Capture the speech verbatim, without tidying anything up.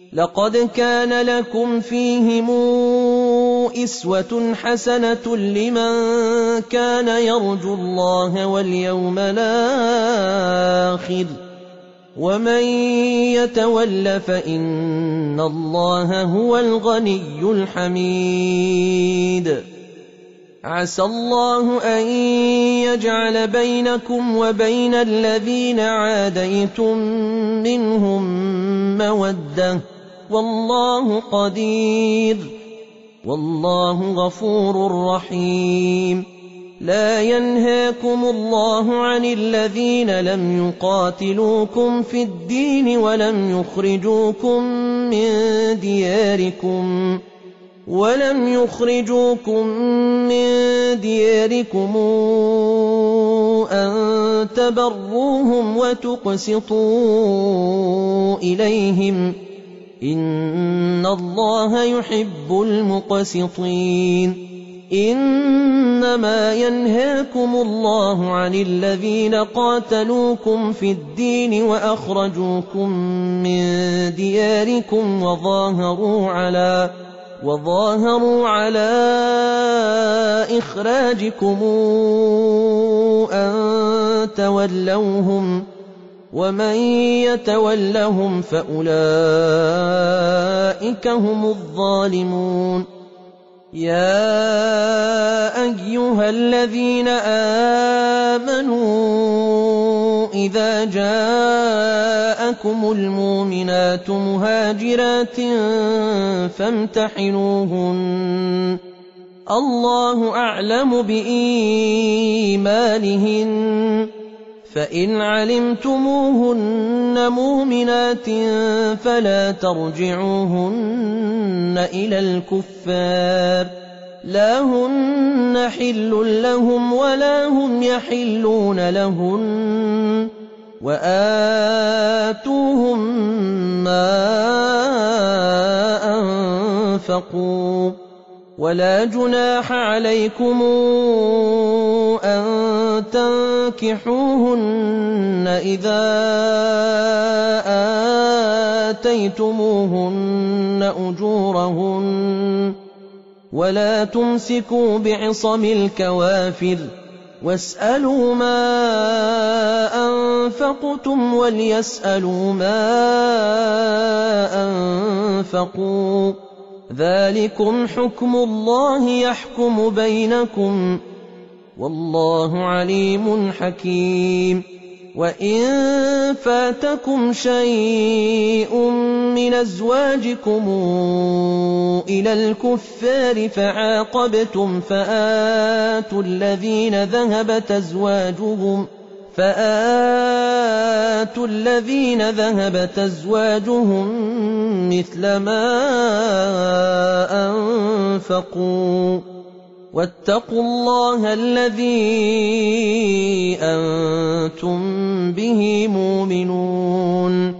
لقد كان لكم فيهم أسوة حسنة لمن كان يرجو الله واليوم الآخر ومن يتول فإن الله هو الغني الحميد. عسى الله أن يجعل بينكم وبين الذين عاديتم منهم مودة والله قدير والله غفور رحيم. لا ينهاكم الله عن الذين لم يقاتلوكم في الدين ولم يخرجوكم من دياركم ولم يخرجوكم من دياركم أن تبروهم وتقسطوا إليهم إن الله يحب المقسطين. إنما ينهاكم الله عن الذين قاتلوكم في الدين وأخرجوكم من دياركم وظاهروا على وظاهروا على إخراجكم أن تولوهم ومن يتولهم فأولئك هم الظالمون. يا أيها الذين آمنوا إذا جاءكم المؤمنات مهاجرات فامتحنوهن الله أعلم بإيمانهن فإن علمتموهن مؤمنات فلا ترجعوهن إلى الكفار لا هن حل لهم ولا هم يحلون لهن وآتوهم ما أنفقوا ولا جناح عليكم أن تنكحوهن إذا آتيتموهن أجورهن ولا تمسكوا بعصم الكوافر واسألوا ما أنفقتم وليسألوا ما أنفقوا ذلكم حكم الله يحكم بينكم والله عليم حكيم. وإن فاتكم شيء من أزواجكم إلى الكفار فعاقبتم فآتوا الذين ذهبت أزواجهم فآتوا الذين ذهبت أزواجهم مثل ما أنفقوا واتقوا الله الذي أنتم به مؤمنون.